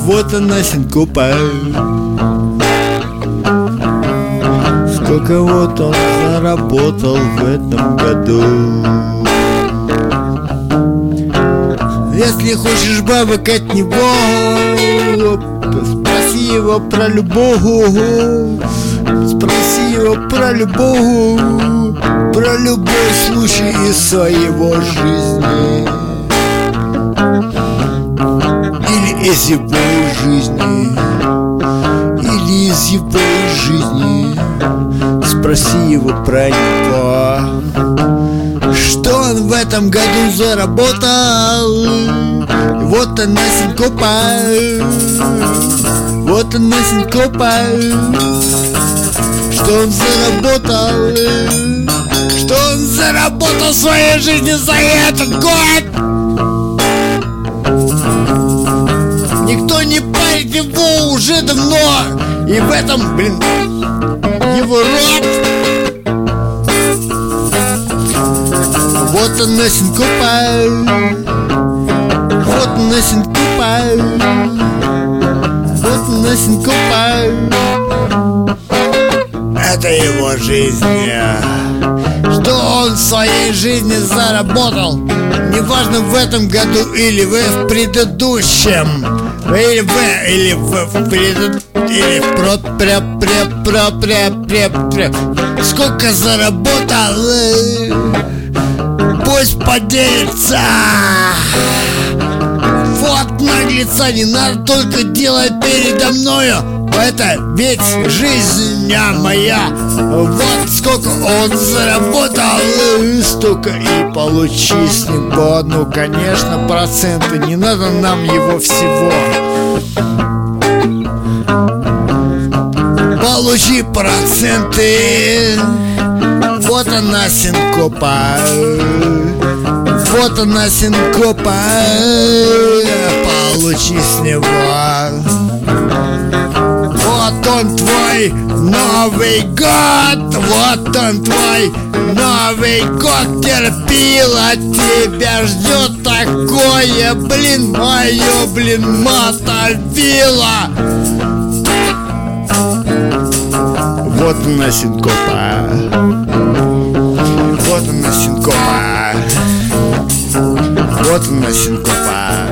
Вот она синкопа. Сколько вот он заработал в этом году. Если хочешь бабок от него, спроси его про любовь. Спроси его про любовь, про любой случай из своего жизни или из его жизни, или из его жизни. Спроси его про него, что он в этом году заработал. Вот она синкопа, вот она синкопа. Что он заработал, что он заработал в своей жизни за этот год. Никто не парит его уже давно, и в этом, его рот. Вот она синкопа, вот она синкопа, вот она синкопа. Это его жизнь. Что он в своей жизни заработал, неважно в этом году или в предыдущем, или в сколько заработал, пусть поделится. Вот наглеца, не надо только делать передо мною. Это ведь жизнь моя. Вот сколько он заработал, столько и получи с него. Ну, конечно, проценты, не надо нам его всего. Получи проценты. Вот она синкопа, вот она синкопа. Получи с него. Вот он твой Новый год, вот он твой Новый год. Терпил, от тебя ждет такое, мое, мотовило. Вот она синкопа, вот она синкопа, вот она синкопа.